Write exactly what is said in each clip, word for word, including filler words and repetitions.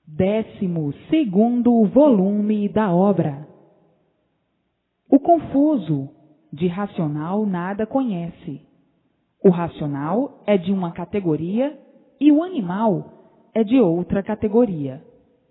Décimo segundo volume da obra. O confuso de racional nada conhece. O racional é de uma categoria e o animal é de outra categoria.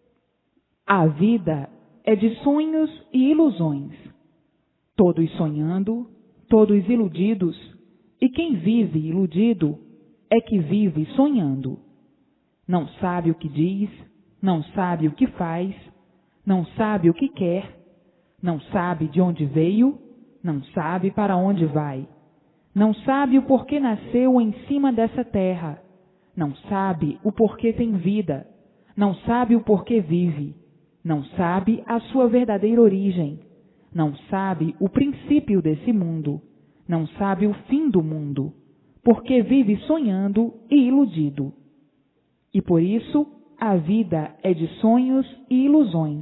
A vida é de sonhos e ilusões. Todos sonhando, todos iludidos, e quem vive iludido é que vive sonhando. Não sabe o que diz, não sabe o que faz, não sabe o que quer, não sabe de onde veio, não sabe para onde vai, não sabe o porquê nasceu em cima dessa terra, não sabe o porquê tem vida, não sabe o porquê vive, não sabe a sua verdadeira origem, não sabe o princípio desse mundo, não sabe o fim do mundo, porque vive sonhando e iludido. E por isso a vida é de sonhos e ilusões.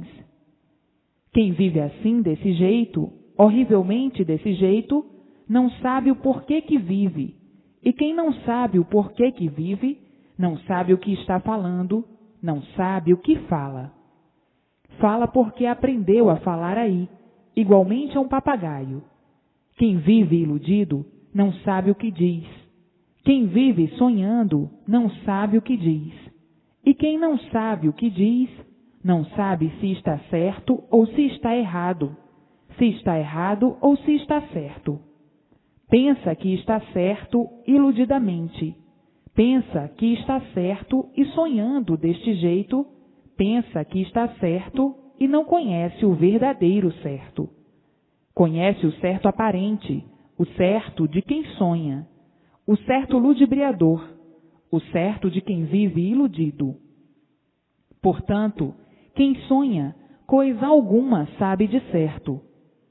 Quem vive assim, desse jeito, horrivelmente desse jeito, não sabe o porquê que vive. E quem não sabe o porquê que vive, não sabe o que está falando, não sabe o que fala. Fala porque aprendeu a falar aí, igualmente a um papagaio. Quem vive iludido não sabe o que diz. Quem vive sonhando não sabe o que diz. E quem não sabe o que diz, não sabe se está certo ou se está errado, se está errado ou se está certo. Pensa que está certo iludidamente. Pensa que está certo e sonhando deste jeito, pensa que está certo e não conhece o verdadeiro certo. Conhece o certo aparente, o certo de quem sonha, o certo ludibriador, o certo de quem vive iludido. Portanto, quem sonha, coisa alguma sabe de certo.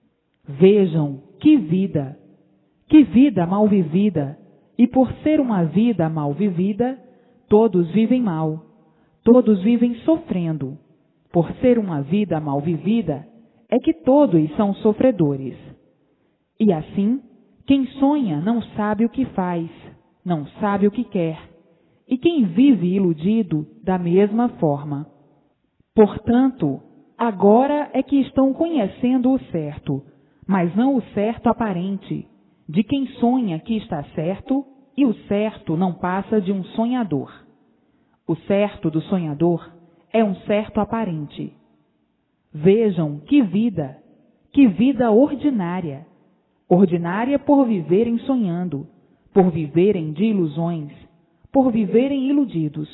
Vejam que vida, que vida mal vivida, e por ser uma vida mal vivida, todos vivem mal, todos vivem sofrendo. Por ser uma vida mal vivida, é que todos são sofredores. E assim, quem sonha não sabe o que faz, não sabe o que quer, e quem vive iludido da mesma forma. Portanto, agora é que estão conhecendo o certo, mas não o certo aparente, de quem sonha que está certo, e o certo não passa de um sonhador. O certo do sonhador é um certo aparente. Vejam que vida, que vida ordinária, ordinária por viverem sonhando, por viverem de ilusões, por viverem iludidos.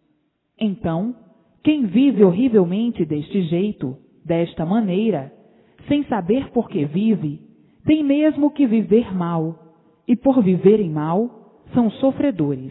Então, quem vive horrivelmente deste jeito, desta maneira, sem saber por que vive, tem mesmo que viver mal, e por viverem mal, são sofredores.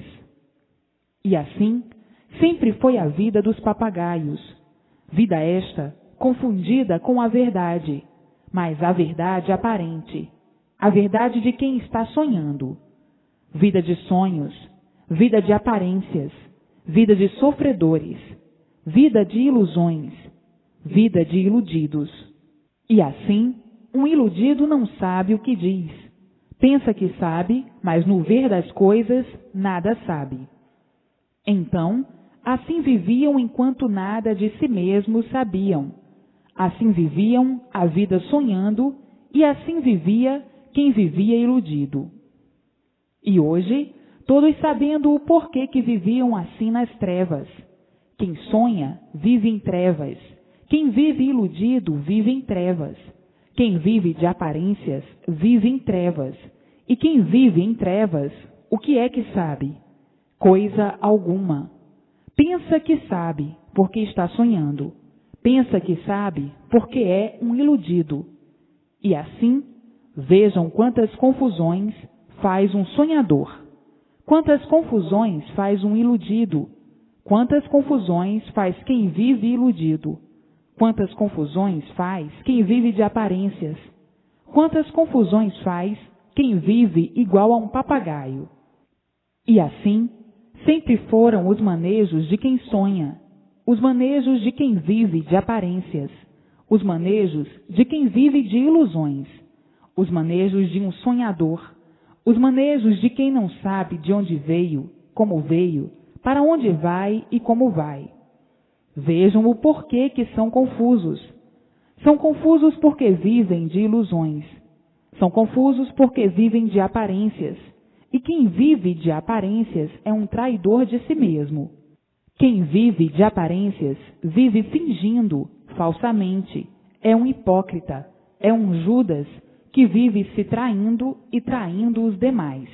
E assim, sempre foi a vida dos papagaios, vida esta confundida com a verdade, mas a verdade aparente, a verdade de quem está sonhando. Vida de sonhos, vida de aparências, vida de sofredores, vida de ilusões, vida de iludidos. E assim, um iludido não sabe o que diz. Pensa que sabe, mas no ver das coisas, nada sabe. Então, assim viviam enquanto nada de si mesmos sabiam. Assim viviam a vida sonhando, e assim vivia quem vivia iludido. E hoje, todos sabendo o porquê que viviam assim nas trevas. Quem sonha, vive em trevas. Quem vive iludido, vive em trevas. Quem vive de aparências, vive em trevas. E quem vive em trevas, o que é que sabe? Coisa alguma. Pensa que sabe, porque está sonhando. Pensa que sabe, porque é um iludido. E assim, vejam quantas confusões faz um sonhador. Quantas confusões faz um iludido. Quantas confusões faz quem vive iludido. Quantas confusões faz quem vive de aparências. Quantas confusões faz quem vive igual a um papagaio. E assim, sempre foram os manejos de quem sonha, os manejos de quem vive de aparências, os manejos de quem vive de ilusões, os manejos de um sonhador, os manejos de quem não sabe de onde veio, como veio, para onde vai e como vai. Vejam o porquê que são confusos. São confusos porque vivem de ilusões. São confusos porque vivem de aparências. E quem vive de aparências é um traidor de si mesmo. Quem vive de aparências vive fingindo, falsamente. É um hipócrita, é um Judas que vive se traindo e traindo os demais.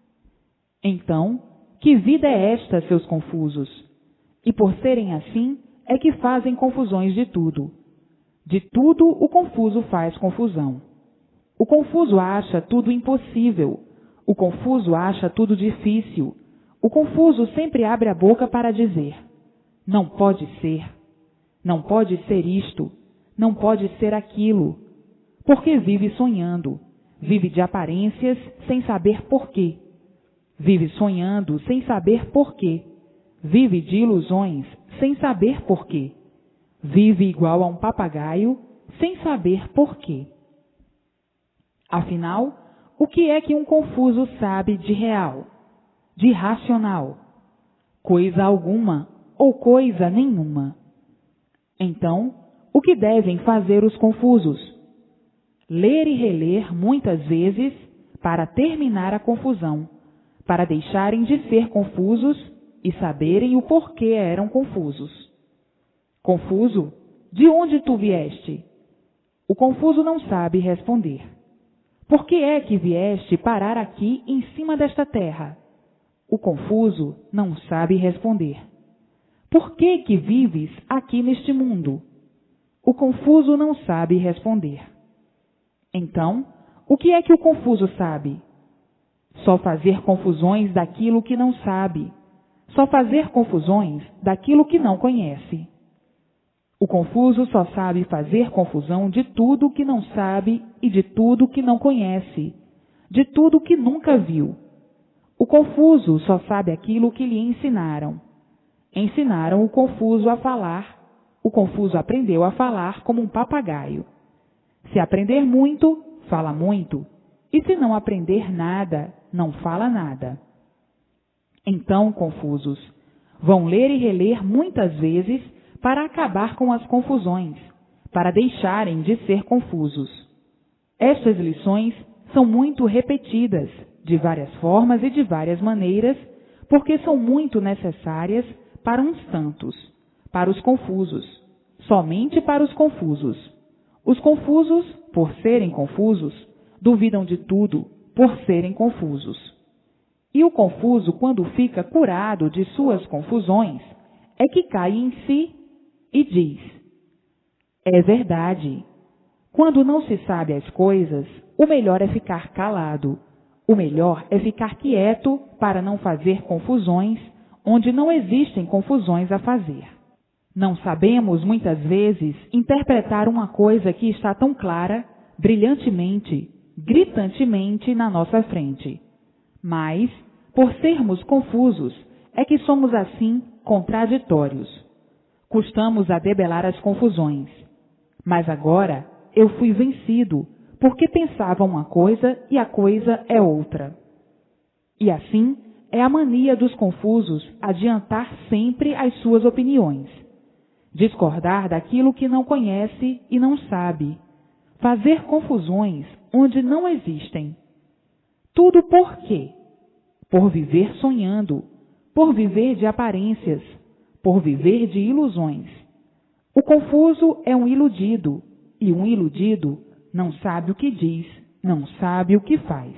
Então, que vida é esta, seus confusos? E por serem assim, é que fazem confusões de tudo. De tudo o confuso faz confusão. O confuso acha tudo impossível. O confuso acha tudo difícil. O confuso sempre abre a boca para dizer: não pode ser, não pode ser isto, não pode ser aquilo. Porque vive sonhando, vive de aparências sem saber porquê. Vive sonhando sem saber porquê. Vive de ilusões sem saber porquê. Vive igual a um papagaio sem saber porquê. Afinal, o que é que um confuso sabe de real, de racional? Coisa alguma ou coisa nenhuma. Então, o que devem fazer os confusos? Ler e reler muitas vezes para terminar a confusão, para deixarem de ser confusos e saberem o porquê eram confusos. Confuso, de onde tu vieste? O confuso não sabe responder. Por que é que vieste parar aqui em cima desta terra? O confuso não sabe responder. Por que que vives aqui neste mundo? O confuso não sabe responder. Então, o que é que o confuso sabe? Só fazer confusões daquilo que não sabe. Só fazer confusões daquilo que não conhece. O confuso só sabe fazer confusão de tudo que não sabe e de tudo que não conhece, de tudo que nunca viu. O confuso só sabe aquilo que lhe ensinaram. Ensinaram o confuso a falar. O confuso aprendeu a falar como um papagaio. Se aprender muito, fala muito. E se não aprender nada, não fala nada. Então, confusos, vão ler e reler muitas vezes para acabar com as confusões, para deixarem de ser confusos. Estas lições são muito repetidas, de várias formas e de várias maneiras, porque são muito necessárias para uns tantos, para os confusos, somente para os confusos. Os confusos, por serem confusos, duvidam de tudo, por serem confusos. E o confuso, quando fica curado de suas confusões, é que cai em si e diz: é verdade. Quando não se sabe as coisas, o melhor é ficar calado. O melhor é ficar quieto para não fazer confusões onde não existem confusões a fazer. Não sabemos, muitas vezes, interpretar uma coisa que está tão clara, brilhantemente, gritantemente na nossa frente. Mas, por sermos confusos, é que somos assim contraditórios. Custamos a debelar as confusões. Mas agora eu fui vencido, porque pensava uma coisa e a coisa é outra. E assim é a mania dos confusos adiantar sempre as suas opiniões, discordar daquilo que não conhece e não sabe, fazer confusões onde não existem. Tudo por quê? Por viver sonhando, por viver de aparências, por viver de ilusões. O confuso é um iludido, e um iludido não sabe o que diz, não sabe o que faz.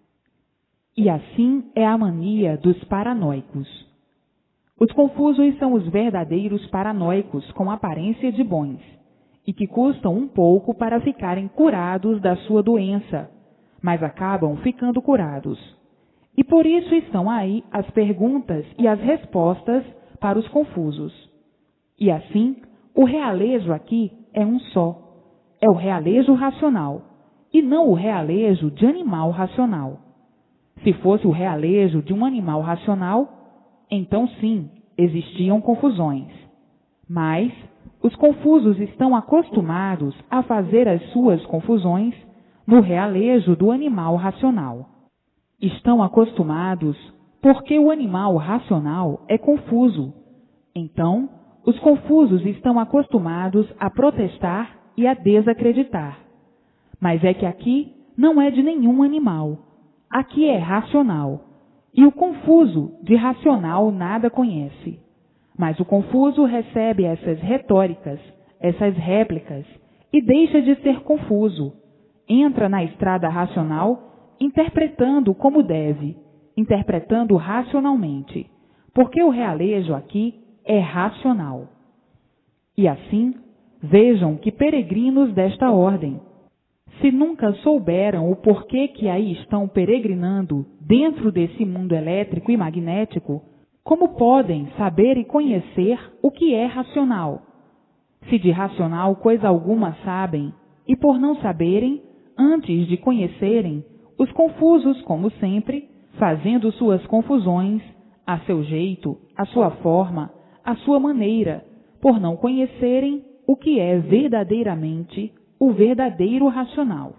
E assim é a mania dos paranoicos. Os confusos são os verdadeiros paranoicos com aparência de bons, e que custam um pouco para ficarem curados da sua doença, mas acabam ficando curados. E por isso estão aí as perguntas e as respostas para os confusos. E assim, o realejo aqui é um só. É o realejo racional, e não o realejo de animal racional. Se fosse o realejo de um animal racional, então sim, existiam confusões. Mas os confusos estão acostumados a fazer as suas confusões no realejo do animal racional. Estão acostumados porque o animal racional é confuso. Então, os confusos estão acostumados a protestar e a desacreditar. Mas é que aqui não é de nenhum animal. Aqui é racional. E o confuso de racional nada conhece. Mas o confuso recebe essas retóricas, essas réplicas, e deixa de ser confuso. Entra na estrada racional, interpretando como deve, interpretando racionalmente, porque o realejo aqui é racional. E assim, vejam que peregrinos desta ordem, se nunca souberam o porquê que aí estão peregrinando dentro desse mundo elétrico e magnético, como podem saber e conhecer o que é racional? Se de racional coisa alguma sabem, e por não saberem, antes de conhecerem, os confusos, como sempre, fazendo suas confusões, a seu jeito, a sua forma, a sua maneira, por não conhecerem o que é verdadeiramente o verdadeiro racional.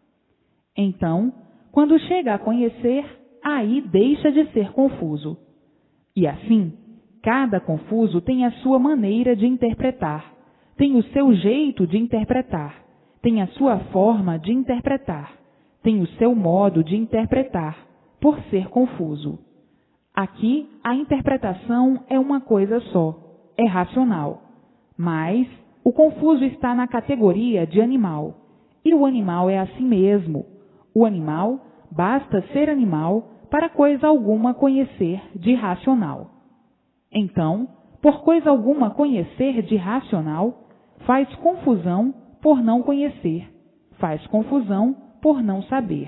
Então, quando chega a conhecer, aí deixa de ser confuso. E assim, cada confuso tem a sua maneira de interpretar, tem o seu jeito de interpretar, tem a sua forma de interpretar, tem o seu modo de interpretar, por ser confuso. Aqui, a interpretação é uma coisa só, é racional. Mas o confuso está na categoria de animal, e o animal é assim mesmo. O animal basta ser animal para coisa alguma conhecer de racional. Então, por coisa alguma conhecer de racional, faz confusão por não conhecer, faz confusão por não saber.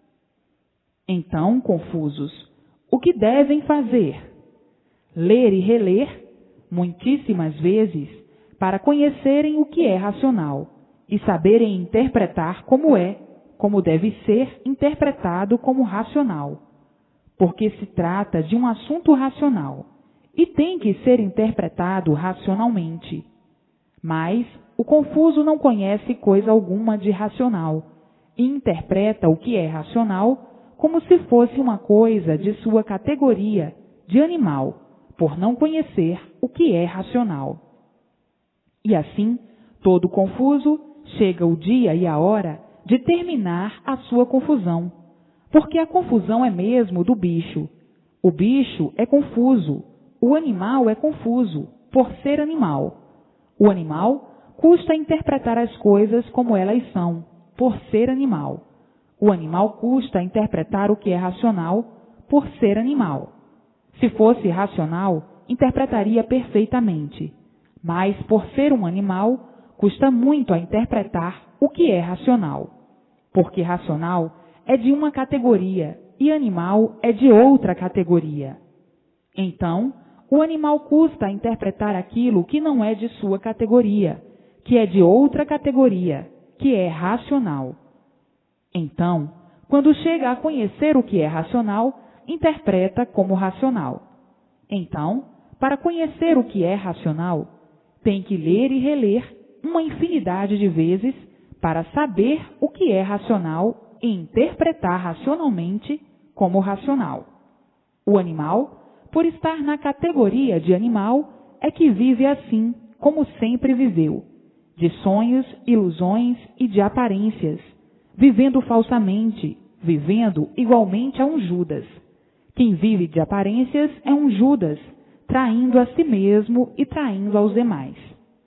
Então, confusos, o que devem fazer? Ler e reler, muitíssimas vezes, para conhecerem o que é racional e saberem interpretar como é, como deve ser interpretado como racional. Porque se trata de um assunto racional e tem que ser interpretado racionalmente. Mas o confuso não conhece coisa alguma de racional e interpreta o que é racional como se fosse uma coisa de sua categoria de animal, por não conhecer o que é racional. E assim, todo confuso, chega o dia e a hora de terminar a sua confusão, porque a confusão é mesmo do bicho. O bicho é confuso, o animal é confuso, por ser animal. O animal custa interpretar as coisas como elas são, por ser animal. O animal custa interpretar o que é racional, por ser animal. Se fosse racional, interpretaria perfeitamente. Mas, por ser um animal, custa muito a interpretar o que é racional. Porque racional é de uma categoria e animal é de outra categoria. Então, o animal custa a interpretar aquilo que não é de sua categoria, que é de outra categoria, que é racional. Então, quando chega a conhecer o que é racional, interpreta como racional. Então, para conhecer o que é racional, tem que ler e reler uma infinidade de vezes para saber o que é racional e interpretar racionalmente como racional. O animal, por estar na categoria de animal, é que vive assim, como sempre viveu, de sonhos, ilusões e de aparências, vivendo falsamente, vivendo igualmente a um Judas. Quem vive de aparências é um Judas, traindo a si mesmo e traindo aos demais.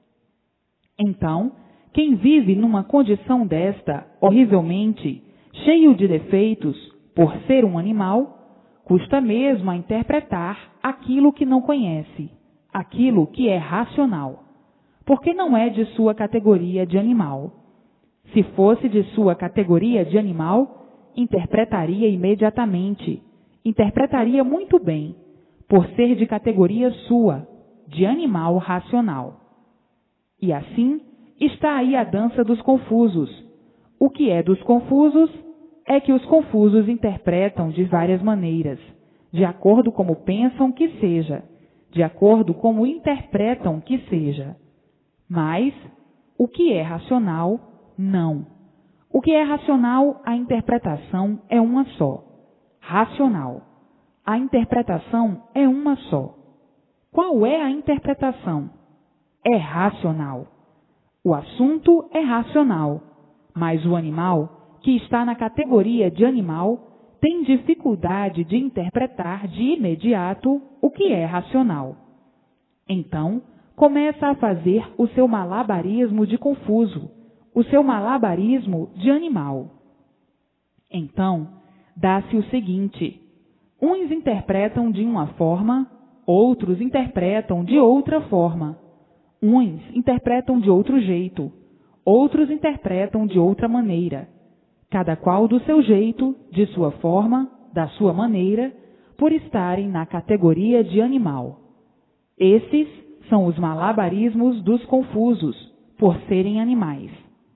Então, quem vive numa condição desta, horrivelmente, cheio de defeitos, por ser um animal, custa mesmo a interpretar aquilo que não conhece, aquilo que é racional, porque não é de sua categoria de animal. Se fosse de sua categoria de animal, interpretaria imediatamente, interpretaria muito bem, por ser de categoria sua, de animal racional. E assim está aí a dança dos confusos. O que é dos confusos é que os confusos interpretam de várias maneiras, de acordo como pensam que seja, de acordo como interpretam que seja. Mas o que é racional, não. O que é racional, a interpretação é uma só. Racional. A interpretação é uma só. Qual é a interpretação? é racional. O assunto é racional, mas o animal, que está na categoria de animal, tem dificuldade de interpretar de imediato o que é racional. Então, começa a fazer o seu malabarismo de confuso, o seu malabarismo de animal. Então, dá-se o seguinte: uns interpretam de uma forma, outros interpretam de outra forma. Uns interpretam de outro jeito, outros interpretam de outra maneira. Cada qual do seu jeito, de sua forma, da sua maneira, por estarem na categoria de animal. Esses são os malabarismos dos confusos, por serem animais.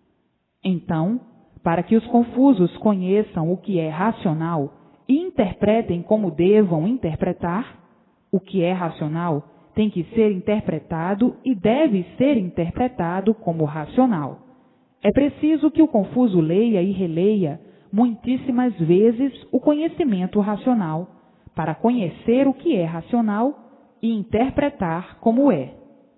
Então, para que os confusos conheçam o que é racional e interpretem como devam interpretar, o que é racional tem que ser interpretado e deve ser interpretado como racional. É preciso que o confuso leia e releia muitíssimas vezes o conhecimento racional, para conhecer o que é racional e interpretar como é.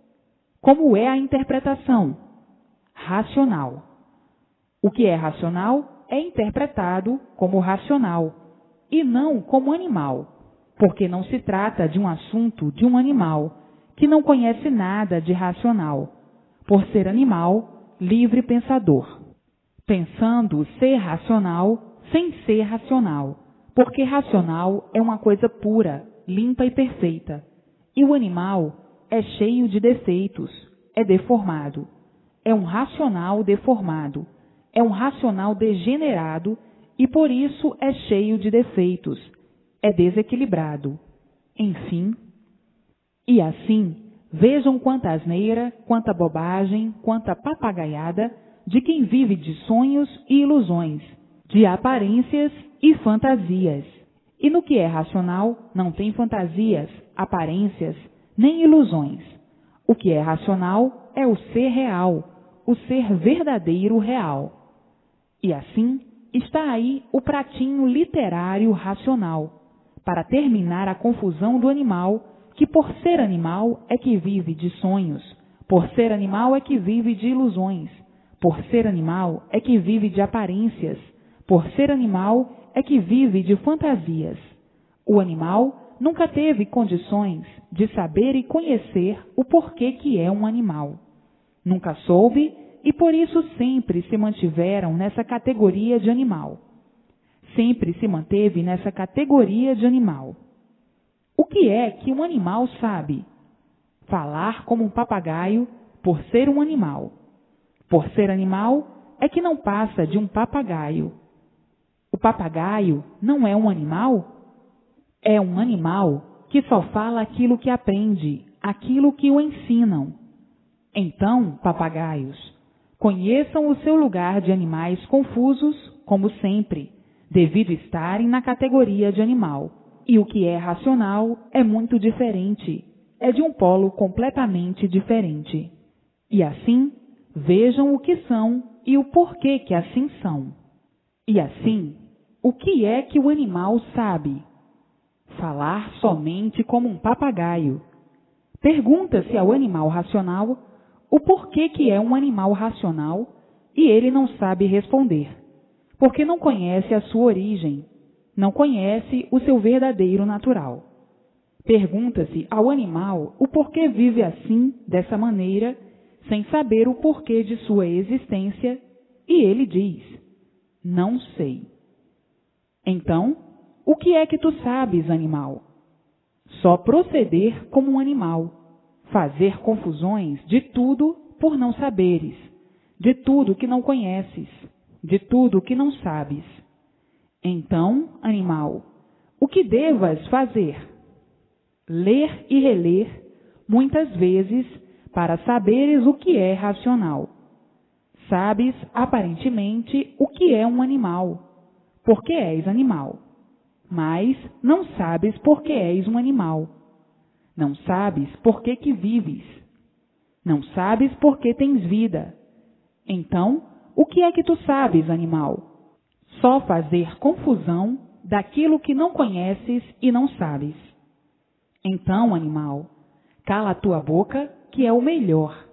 Como é a interpretação? Racional. O que é racional é interpretado como racional e não como animal, porque não se trata de um assunto de um animal que não conhece nada de racional, por ser animal, livre pensador, pensando ser racional sem ser racional, porque racional é uma coisa pura, limpa e perfeita, e o animal é cheio de defeitos, é deformado, é um racional deformado, é um racional degenerado e por isso é cheio de defeitos, é desequilibrado. Enfim, e assim, vejam quanta asneira, quanta bobagem, quanta papagaiada de quem vive de sonhos e ilusões, de aparências e fantasias. E no que é racional, não tem fantasias, aparências, nem ilusões. O que é racional é o ser real, o ser verdadeiro real. E assim, está aí o pratinho literário racional, para terminar a confusão do animal, que por ser animal é que vive de sonhos, por ser animal é que vive de ilusões, por ser animal é que vive de aparências, por ser animal é que vive de fantasias. O animal nunca teve condições de saber e conhecer o porquê que é um animal. Nunca soube e por isso sempre se mantiveram nessa categoria de animal. Sempre se manteve nessa categoria de animal. O que é que um animal sabe? Falar como um papagaio por ser um animal. Por ser animal é que não passa de um papagaio. O papagaio não é um animal? É um animal que só fala aquilo que aprende, aquilo que o ensinam. Então, papagaios, conheçam o seu lugar de animais confusos, como sempre, devido estarem na categoria de animal. E o que é racional é muito diferente, é de um polo completamente diferente. E assim, vejam o que são e o porquê que assim são. E assim, o que é que o animal sabe? Falar somente como um papagaio. Pergunta-se ao animal racional o porquê que é um animal racional e ele não sabe responder, porque não conhece a sua origem, não conhece o seu verdadeiro natural. Pergunta-se ao animal o porquê vive assim, dessa maneira, sem saber o porquê de sua existência, e ele diz: não sei. Então, o que é que tu sabes, animal? Só proceder como um animal, fazer confusões de tudo por não saberes, de tudo que não conheces, de tudo que não sabes. Então, animal, o que devas fazer? Ler e reler, muitas vezes, para saberes o que é racional. Sabes, aparentemente, o que é um animal, porque és animal. Mas não sabes por que és um animal. Não sabes por que que vives. Não sabes por que tens vida. Então, o que é que tu sabes, animal? Só fazer confusão daquilo que não conheces e não sabes. Então, animal, cala a tua boca, que é o melhor.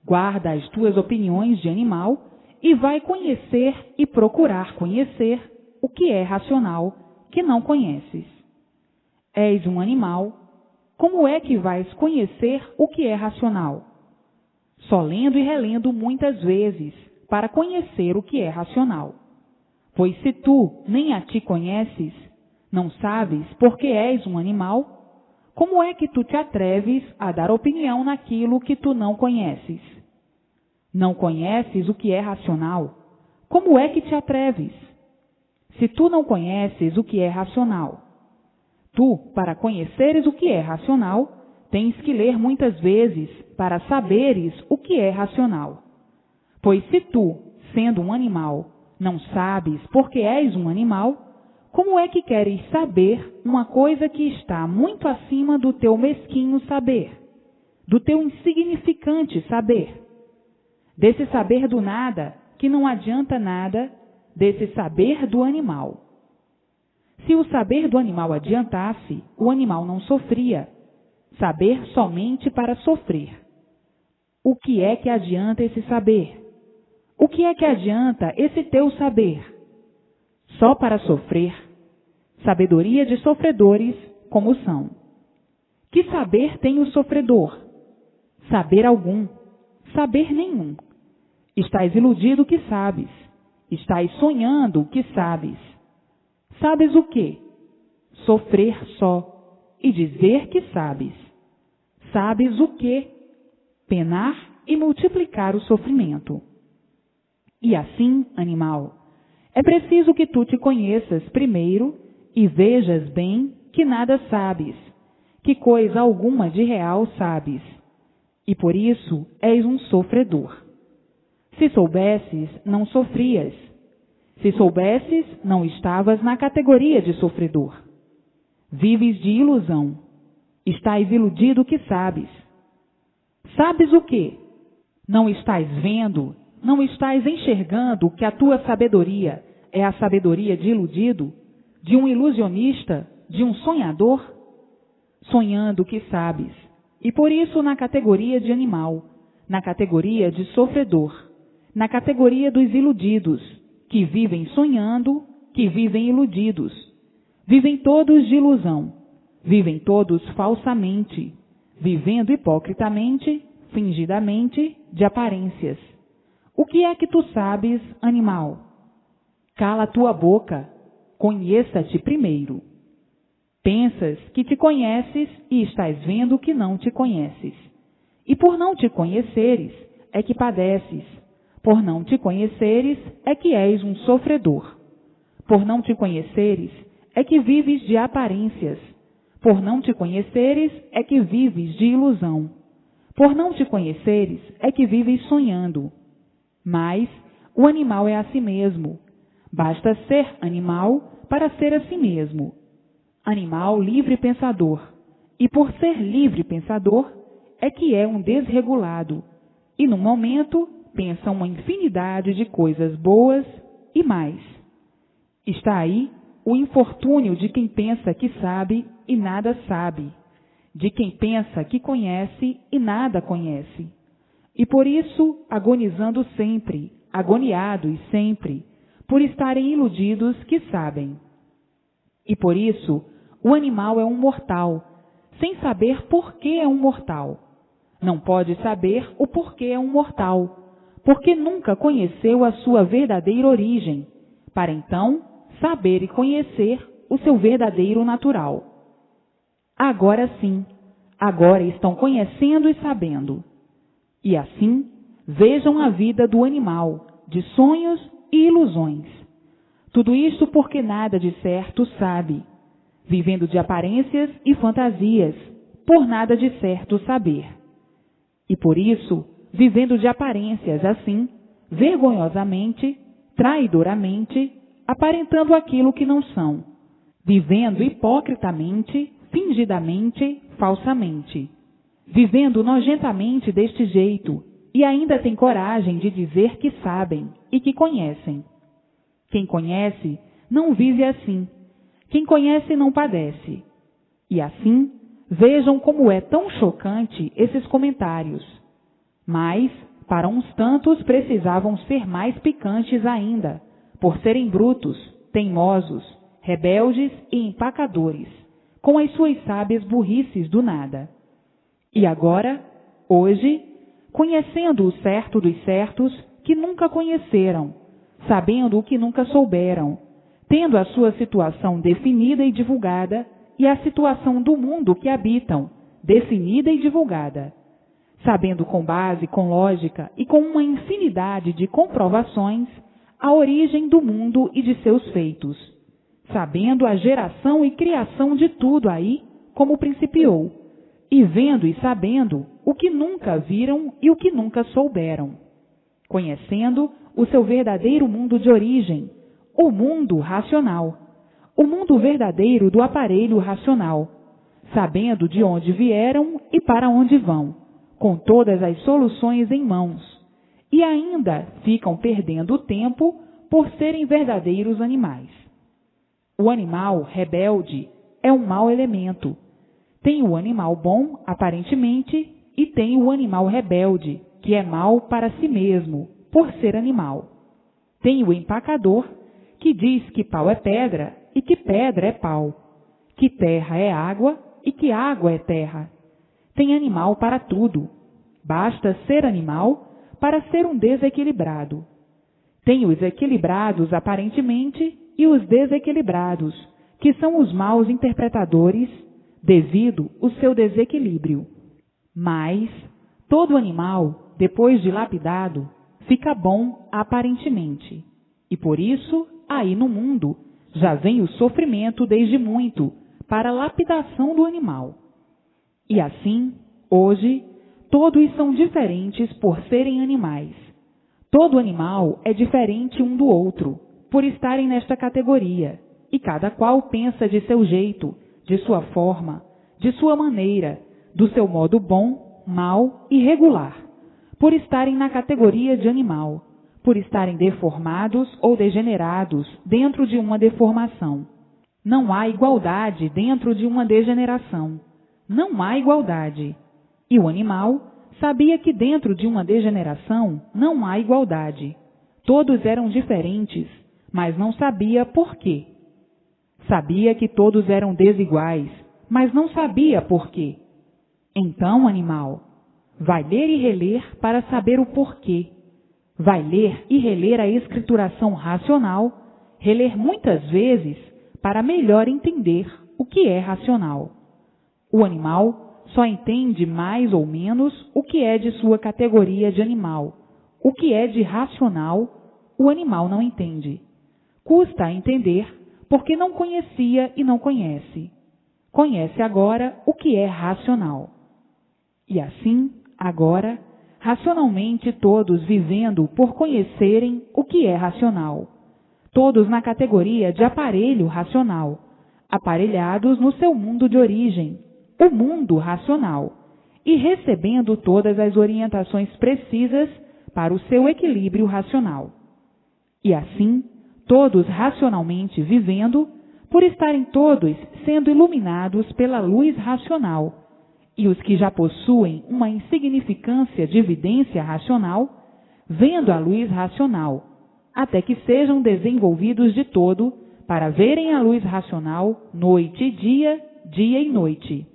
Guarda as tuas opiniões de animal e vai conhecer e procurar conhecer o que é racional, que não conheces. És um animal. Como é que vais conhecer o que é racional? Só lendo e relendo muitas vezes para conhecer o que é racional. Pois se tu nem a ti conheces, não sabes porque és um animal, como é que tu te atreves a dar opinião naquilo que tu não conheces? Não conheces o que é racional? Como é que te atreves? Se tu não conheces o que é racional, tu, para conheceres o que é racional, tens que ler muitas vezes para saberes o que é racional. Pois se tu, sendo um animal, não sabes porque és um animal, como é que queres saber uma coisa que está muito acima do teu mesquinho saber, do teu insignificante saber, desse saber do nada, que não adianta nada, desse saber do animal? Se o saber do animal adiantasse, o animal não sofria. Saber somente para sofrer. O que é que adianta esse saber? O que é que adianta esse teu saber? Só para sofrer. Sabedoria de sofredores, como são. Que saber tem o sofredor? Saber algum. Saber nenhum. Estás iludido que sabes. Estás sonhando que sabes. Sabes o quê? Sofrer só e dizer que sabes. Sabes o quê? Penar e multiplicar o sofrimento. E assim, animal, é preciso que tu te conheças primeiro e vejas bem que nada sabes, que coisa alguma de real sabes, e por isso és um sofredor. Se soubesses, não sofrias. Se soubesses, não estavas na categoria de sofredor. Vives de ilusão. Estás iludido que sabes. Sabes o quê? Não estás vendo, não estás enxergando que a tua sabedoria é a sabedoria de iludido, de um ilusionista, de um sonhador? Sonhando que sabes. E por isso na categoria de animal, na categoria de sofredor, na categoria dos iludidos, que vivem sonhando, que vivem iludidos. Vivem todos de ilusão, vivem todos falsamente, vivendo hipocritamente, fingidamente, de aparências. O que é que tu sabes, animal? Cala tua boca, conheça-te primeiro. Pensas que te conheces e estás vendo que não te conheces. E por não te conheceres, é que padeces. Por não te conheceres, é que és um sofredor. Por não te conheceres, é que vives de aparências. Por não te conheceres, é que vives de ilusão. Por não te conheceres, é que vives sonhando. Mas o animal é a si mesmo. Basta ser animal para ser a si mesmo. Animal livre pensador. E por ser livre pensador, é que é um desregulado. E num momento pensa uma infinidade de coisas boas e mais. Está aí o infortúnio de quem pensa que sabe e nada sabe, de quem pensa que conhece e nada conhece. E por isso, agonizando sempre, agoniados sempre, por estarem iludidos que sabem. E por isso, o animal é um mortal, sem saber por que é um mortal. Não pode saber o porquê é um mortal, porque nunca conheceu a sua verdadeira origem, para então saber e conhecer o seu verdadeiro natural. Agora sim, agora estão conhecendo e sabendo. E assim, vejam a vida do animal, de sonhos e ilusões. Tudo isto porque nada de certo sabe, vivendo de aparências e fantasias, por nada de certo saber. E por isso, vivendo de aparências assim, vergonhosamente, traidoramente, aparentando aquilo que não são, vivendo hipocritamente, fingidamente, falsamente, vivendo nojentamente deste jeito, e ainda tem coragem de dizer que sabem e que conhecem. Quem conhece não vive assim, quem conhece não padece. E assim, vejam como é tão chocante esses comentários. Mas, Para uns tantos precisavam ser mais picantes ainda, por serem brutos, teimosos, rebeldes e empacadores, com as suas sábias burrices do nada. E agora, hoje, conhecendo o certo dos certos que nunca conheceram, sabendo o que nunca souberam, tendo a sua situação definida e divulgada, e a situação do mundo que habitam, definida e divulgada, sabendo com base, com lógica e com uma infinidade de comprovações a origem do mundo e de seus feitos, sabendo a geração e criação de tudo aí como principiou, e vendo e sabendo o que nunca viram e o que nunca souberam, conhecendo o seu verdadeiro mundo de origem, o mundo racional, o mundo verdadeiro do aparelho racional, sabendo de onde vieram e para onde vão, com todas as soluções em mãos, e ainda ficam perdendo tempo por serem verdadeiros animais. O animal rebelde é um mau elemento. Tem o animal bom, aparentemente, e tem o animal rebelde, que é mau para si mesmo, por ser animal. Tem o empacador, que diz que pau é pedra e que pedra é pau, que terra é água e que água é terra. Tem animal para tudo. Basta ser animal para ser um desequilibrado. Tem os equilibrados aparentemente e os desequilibrados, que são os maus interpretadores, devido ao seu desequilíbrio. Mas todo animal, depois de lapidado, fica bom aparentemente. E por isso, aí no mundo, já vem o sofrimento desde muito para a lapidação do animal. E assim, hoje, todos são diferentes por serem animais. Todo animal é diferente um do outro, por estarem nesta categoria, e cada qual pensa de seu jeito, de sua forma, de sua maneira, do seu modo bom, mau e regular, por estarem na categoria de animal, por estarem deformados ou degenerados dentro de uma deformação. Não há igualdade dentro de uma degeneração. Não há igualdade. E o animal sabia que dentro de uma degeneração não há igualdade. Todos eram diferentes, mas não sabia por quê. Sabia que todos eram desiguais, mas não sabia por quê. Então, animal, vai ler e reler para saber o porquê. Vai ler e reler a escrituração racional, reler muitas vezes para melhor entender o que é racional. O animal só entende mais ou menos o que é de sua categoria de animal. O que é de racional, o animal não entende. Custa a entender porque não conhecia e não conhece. Conhece agora o que é racional. E assim, agora, racionalmente todos vivendo por conhecerem o que é racional. Todos na categoria de aparelho racional, aparelhados no seu mundo de origem, o mundo racional, e recebendo todas as orientações precisas para o seu equilíbrio racional. E assim, todos racionalmente vivendo, por estarem todos sendo iluminados pela luz racional, e os que já possuem uma insignificância de evidência racional, vendo a luz racional, até que sejam desenvolvidos de todo para verem a luz racional noite e dia, dia e noite.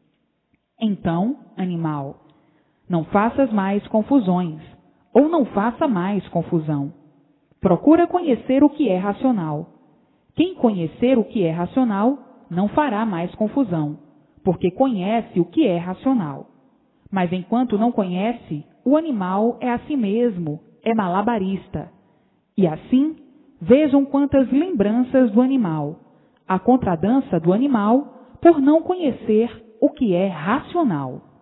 Então, animal, não faças mais confusões, ou não faça mais confusão. Procura conhecer o que é racional. Quem conhecer o que é racional, não fará mais confusão, porque conhece o que é racional. Mas enquanto não conhece, o animal é a si mesmo, é malabarista. E assim, vejam quantas lembranças do animal, a contradança do animal por não conhecer o que é racional.